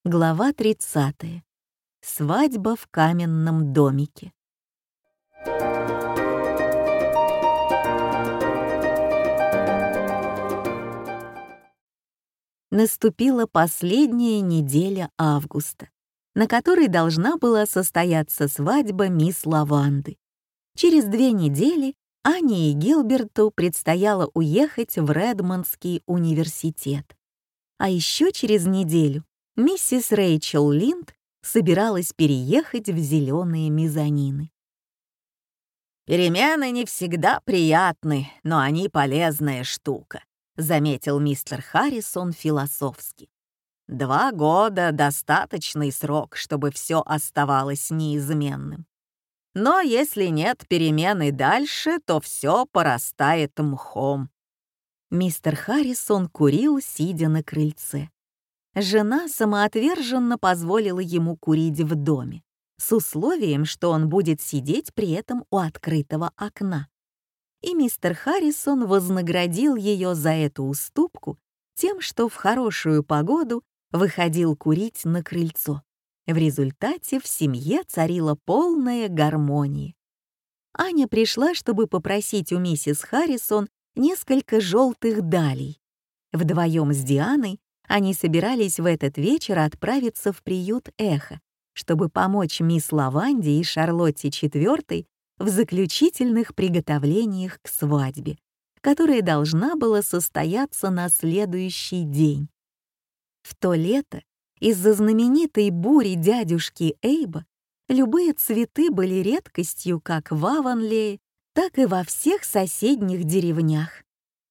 Глава 30. Свадьба в каменном домике. Наступила последняя неделя августа, на которой должна была состояться свадьба мисс Лаванды. Через 2 недели Ане и Гилберту предстояло уехать в Редмондский университет. А еще через неделю миссис Рэйчел Линд собиралась переехать в зеленые мезонины. «Перемены не всегда приятны, но они полезная штука», — заметил мистер Харрисон философски. 2 года — достаточный срок, чтобы все оставалось неизменным. Но если нет перемен и дальше, то все порастает мхом. Мистер Харрисон курил, сидя на крыльце. Жена самоотверженно позволила ему курить в доме, с условием, что он будет сидеть при этом у открытого окна. И мистер Харрисон вознаградил ее за эту уступку тем, что в хорошую погоду выходил курить на крыльцо. В результате в семье царила полная гармония. Аня пришла, чтобы попросить у миссис Харрисон несколько желтых далей. Вдвоем с Дианой они собирались в этот вечер отправиться в приют «Эхо», чтобы помочь мисс Лаванде и Шарлотте IV в заключительных приготовлениях к свадьбе, которая должна была состояться на следующий день. В то лето из-за знаменитой бури дядюшки Эйба любые цветы были редкостью как в Авонлее, так и во всех соседних деревнях.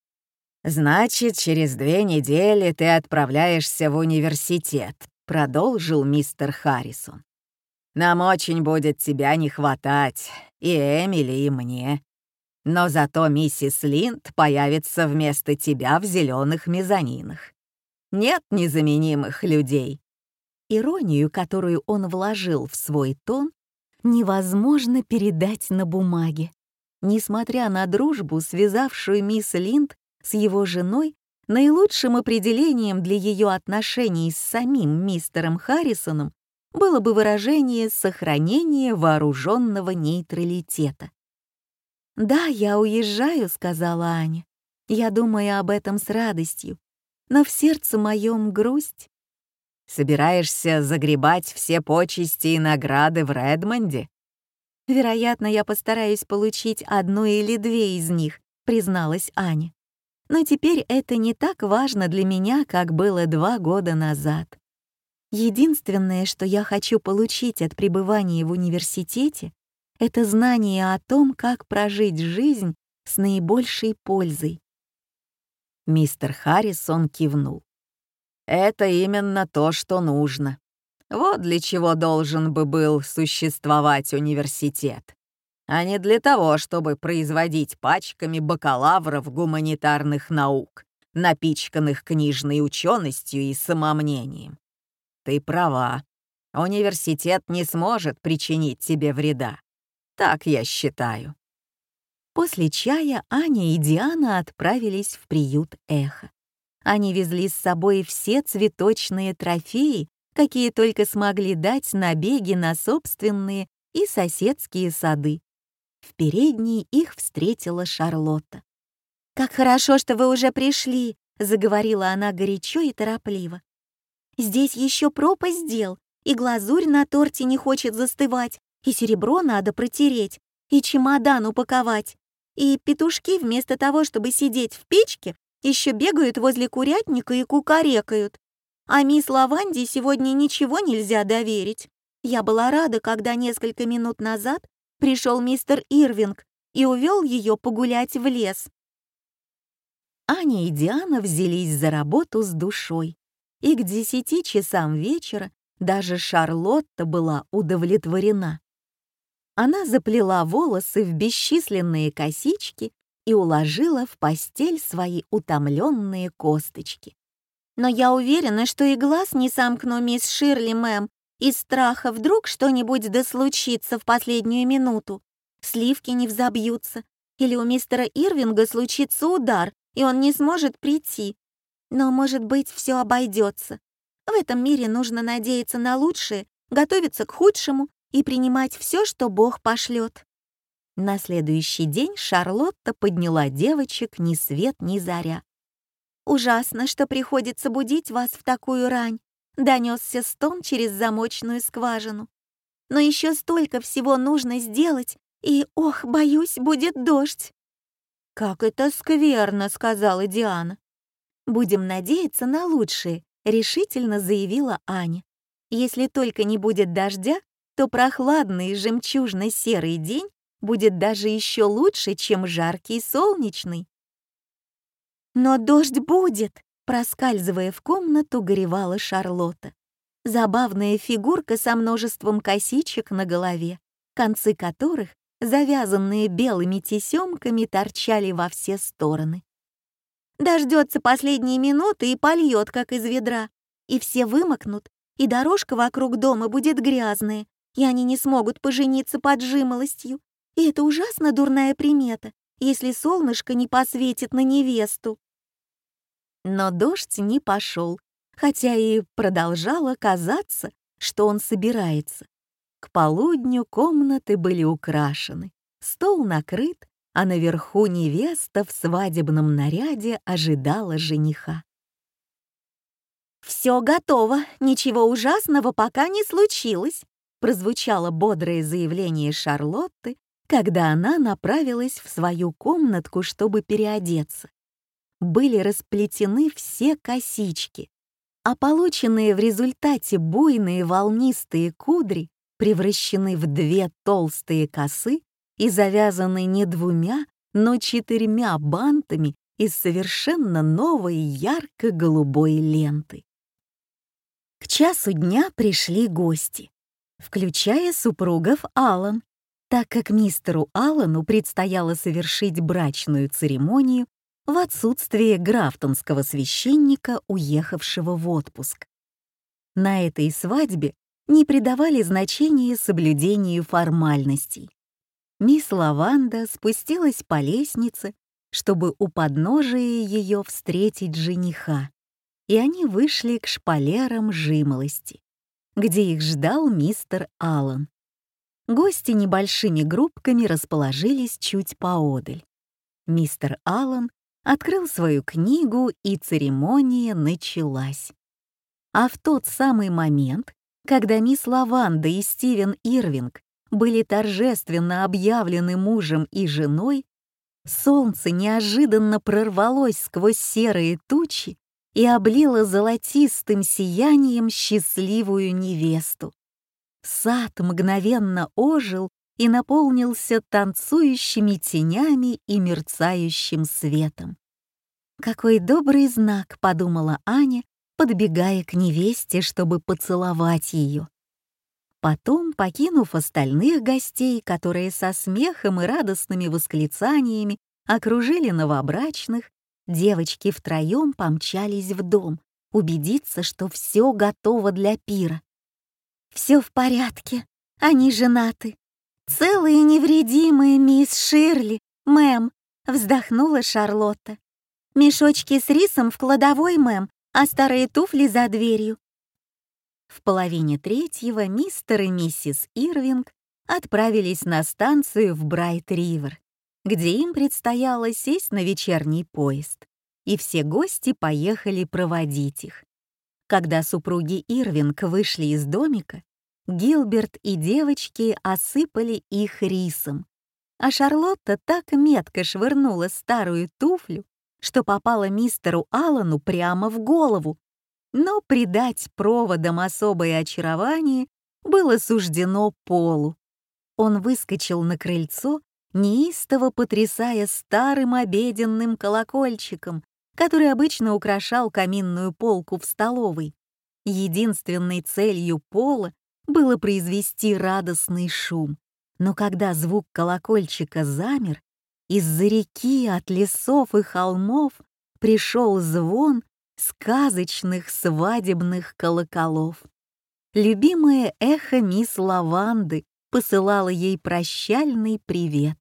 «Значит, через 2 недели ты отправляешься в университет», — продолжил мистер Харрисон. «Нам очень будет тебя не хватать, и Эмили, и мне. Но зато миссис Линд появится вместо тебя в зеленых мезонинах. Нет незаменимых людей». Иронию, которую он вложил в свой тон, невозможно передать на бумаге. Несмотря на дружбу, связавшую мисс Линд с его женой, наилучшим определением для ее отношений с самим мистером Харрисоном было бы выражение сохранения вооруженного нейтралитета. «Да, я уезжаю», — сказала Аня. «Я думаю об этом с радостью, но в сердце моем грусть». «Собираешься загребать все почести и награды в Редмонде?» «Вероятно, я постараюсь получить 1 или 2 из них», — призналась Аня. «Но теперь это не так важно для меня, как было 2 года назад. Единственное, что я хочу получить от пребывания в университете, это знание о том, как прожить жизнь с наибольшей пользой». Мистер Харрисон кивнул. «Это именно то, что нужно. Вот для чего должен бы был существовать университет, а не для того, чтобы производить пачками бакалавров гуманитарных наук, напичканных книжной ученостью и самомнением. Ты права, университет не сможет причинить тебе вреда. Так я считаю». После чая Аня и Диана отправились в приют «Эхо». Они везли с собой все цветочные трофеи, какие только смогли дать набеги на собственные и соседские сады. В передней их встретила Шарлотта. «Как хорошо, что вы уже пришли», — заговорила она горячо и торопливо. «Здесь еще пропасть дел, и глазурь на торте не хочет застывать, и серебро надо протереть, и чемодан упаковать, и петушки вместо того, чтобы сидеть в печке, еще бегают возле курятника и кукарекают. А мисс Лаванде сегодня ничего нельзя доверить. Я была рада, когда несколько минут назад пришел мистер Ирвинг и увел ее погулять в лес». Аня и Диана взялись за работу с душой, и к 10 часам вечера даже Шарлотта была удовлетворена. Она заплела волосы в бесчисленные косички и уложила в постель свои утомленные косточки. «Но я уверена, что и глаз не сомкну, мисс Ширли, мэм, из страха вдруг что-нибудь да случится в последнюю минуту. Сливки не взобьются, или у мистера Ирвинга случится удар, и он не сможет прийти. Но, может быть, все обойдется. В этом мире нужно надеяться на лучшее, готовиться к худшему и принимать все, что Бог пошлет. На следующий день Шарлотта подняла девочек ни свет ни заря. «Ужасно, что приходится будить вас в такую рань», — донесся стон через замочную скважину. «Но еще столько всего нужно сделать, и, ох, боюсь, будет дождь». «Как это скверно», — сказала Диана. «Будем надеяться на лучшее», — решительно заявила Аня. «Если только не будет дождя, то прохладный жемчужно-серый день будет даже еще лучше, чем жаркий солнечный». «Но дождь будет!» — проскальзывая в комнату, горевала Шарлотта. Забавная фигурка со множеством косичек на голове, концы которых, завязанные белыми тесемками, торчали во все стороны. «Дождется последние минуты и польет, как из ведра, и все вымокнут, и дорожка вокруг дома будет грязная, и они не смогут пожениться под жимолостью. И это ужасно дурная примета, если солнышко не посветит на невесту». Но дождь не пошел, хотя и продолжало казаться, что он собирается. К полудню комнаты были украшены, стол накрыт, а наверху невеста в свадебном наряде ожидала жениха. «Все готово, ничего ужасного пока не случилось», прозвучало бодрое заявление Шарлотты, когда она направилась в свою комнатку, чтобы переодеться. Были расплетены все косички, а полученные в результате буйные волнистые кудри превращены в 2 толстые косы и завязаны не 2, но 4 бантами из совершенно новой ярко-голубой ленты. К часу дня пришли гости, включая супругов Аллан, так как мистеру Аллану предстояло совершить брачную церемонию в отсутствие графтонского священника, уехавшего в отпуск. На этой свадьбе не придавали значения соблюдению формальностей. Мисс Лаванда спустилась по лестнице, чтобы у подножия ее встретить жениха, и они вышли к шпалерам жимолости, где их ждал мистер Аллан. Гости небольшими группками расположились чуть поодаль. Мистер Аллан открыл свою книгу, и церемония началась. А в тот самый момент, когда мисс Лаванда и Стивен Ирвинг были торжественно объявлены мужем и женой, солнце неожиданно прорвалось сквозь серые тучи и облило золотистым сиянием счастливую невесту. Сад мгновенно ожил и наполнился танцующими тенями и мерцающим светом. «Какой добрый знак», — подумала Аня, подбегая к невесте, чтобы поцеловать ее. Потом, покинув остальных гостей, которые со смехом и радостными восклицаниями окружили новобрачных, девочки втроем помчались в дом, убедиться, что все готово для пира. «Все в порядке, они женаты. Целые и невредимые, мисс Ширли, мэм», — вздохнула Шарлотта. «Мешочки с рисом в кладовой, мэм, а старые туфли за дверью». В 2:30 мистер и миссис Ирвинг отправились на станцию в Брайт-Ривер, где им предстояло сесть на вечерний поезд, и все гости поехали проводить их. Когда супруги Ирвинг вышли из домика, Гилберт и девочки осыпали их рисом, а Шарлотта так метко швырнула старую туфлю, что попала мистеру Аллану прямо в голову. Но придать проводам особое очарование было суждено Полу. Он выскочил на крыльцо, неистово потрясая старым обеденным колокольчиком, который обычно украшал каминную полку в столовой. Единственной целью Пола было произвести радостный шум. Но когда звук колокольчика замер, из-за реки, от лесов и холмов пришел звон сказочных свадебных колоколов. Любимое эхо мисс Лаванды посылало ей прощальный привет.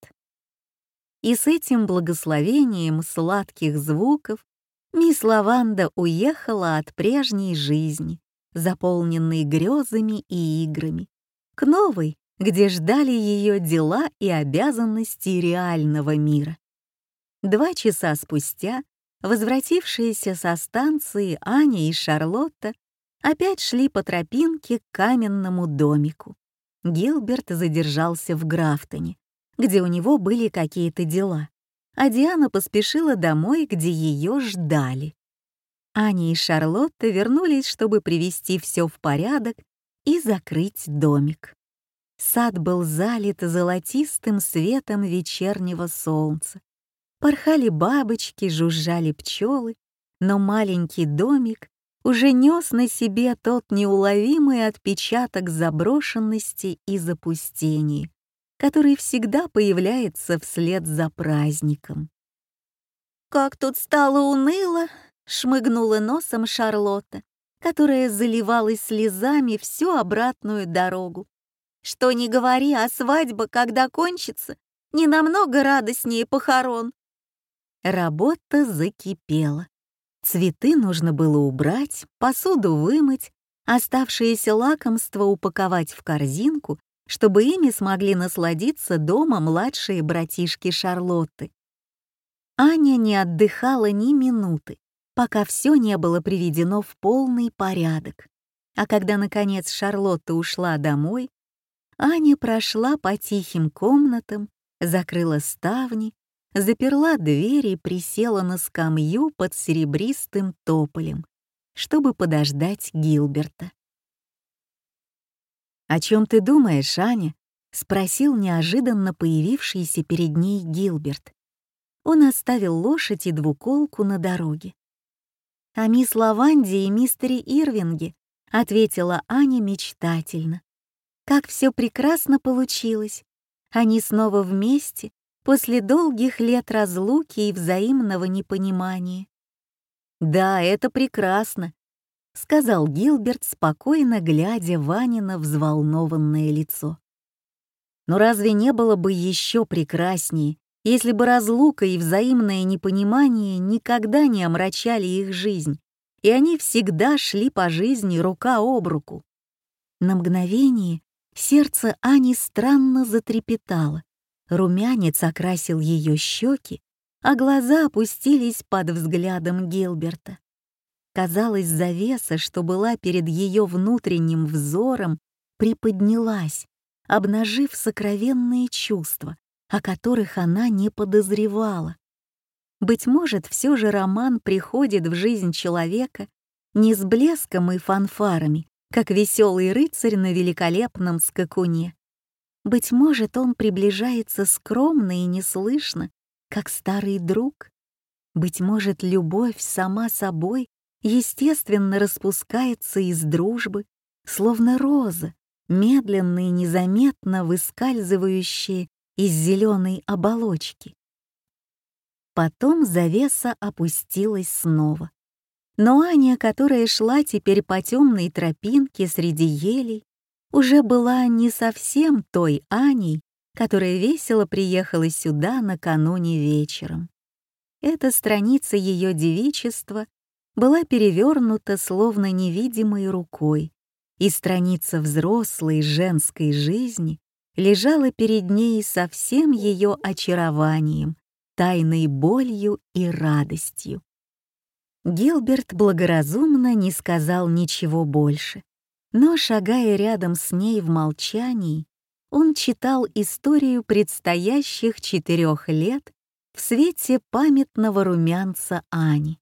И с этим благословением сладких звуков мисс Лаванда уехала от прежней жизни заполненный грезами и играми, к новой, где ждали ее дела и обязанности реального мира. 2 часа спустя, возвратившиеся со станции Аня и Шарлотта опять шли по тропинке к каменному домику. Гилберт задержался в Графтоне, где у него были какие-то дела, а Диана поспешила домой, где ее ждали. Аня и Шарлотта вернулись, чтобы привести все в порядок и закрыть домик. Сад был залит золотистым светом вечернего солнца. Порхали бабочки, жужжали пчелы, но маленький домик уже нес на себе тот неуловимый отпечаток заброшенности и запустения, который всегда появляется вслед за праздником. «Как тут стало уныло!» — шмыгнула носом Шарлотта, которая заливалась слезами всю обратную дорогу. «Что ни говори, а свадьба, когда кончится, не намного радостнее похорон». Работа закипела. Цветы нужно было убрать, посуду вымыть, оставшиеся лакомства упаковать в корзинку, чтобы ими смогли насладиться дома младшие братишки Шарлотты. Аня не отдыхала ни минуты, пока все не было приведено в полный порядок. А когда, наконец, Шарлотта ушла домой, Аня прошла по тихим комнатам, закрыла ставни, заперла дверь и присела на скамью под серебристым тополем, чтобы подождать Гилберта. «О чем ты думаешь, Аня?» — спросил неожиданно появившийся перед ней Гилберт. Он оставил лошадь и двуколку на дороге. «О мисс Лаванде и мистере Ирвинге», — ответила Аня мечтательно. «Как все прекрасно получилось. Они снова вместе, после долгих лет разлуки и взаимного непонимания». «Да, это прекрасно», — сказал Гилберт, спокойно глядя в Анино взволнованное лицо. «Но разве не было бы еще прекраснее, если бы разлука и взаимное непонимание никогда не омрачали их жизнь, и они всегда шли по жизни рука об руку?» На мгновение сердце Ани странно затрепетало, румянец окрасил ее щеки, а глаза опустились под взглядом Гилберта. Казалось, завеса, что была перед ее внутренним взором, приподнялась, обнажив сокровенные чувства, о которых она не подозревала. Быть может, все же роман приходит в жизнь человека не с блеском и фанфарами, как веселый рыцарь на великолепном скакуне. Быть может, он приближается скромно и неслышно, как старый друг. Быть может, любовь сама собой естественно распускается из дружбы, словно роза, медленно и незаметно выскальзывающая из зеленой оболочки. Потом завеса опустилась снова. Но Аня, которая шла теперь по темной тропинке среди елей, уже была не совсем той Аней, которая весело приехала сюда накануне вечером. Эта страница ее девичества была перевернута словно невидимой рукой, и страница взрослой женской жизни лежала перед ней со всем ее очарованием, тайной болью и радостью. Гилберт благоразумно не сказал ничего больше, но, шагая рядом с ней в молчании, он читал историю предстоящих 4 лет в свете памятного румянца Ани.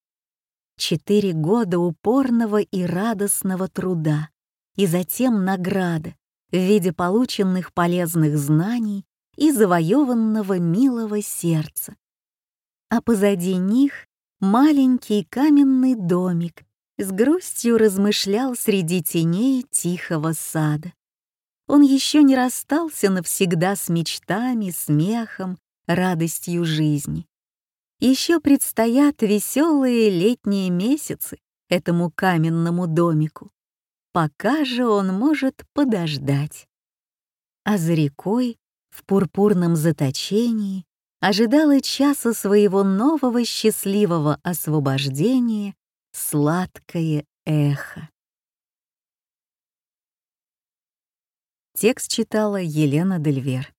4 года упорного и радостного труда, и затем награда в виде полученных полезных знаний и завоеванного милого сердца. А позади них маленький каменный домик с грустью размышлял среди теней тихого сада. Он еще не расстался навсегда с мечтами, смехом, радостью жизни. Еще предстоят веселые летние месяцы этому каменному домику. Пока же он может подождать. А за рекой, в пурпурном заточении, ожидало часа своего нового счастливого освобождения сладкое эхо. Текст читала Елена Дельвер.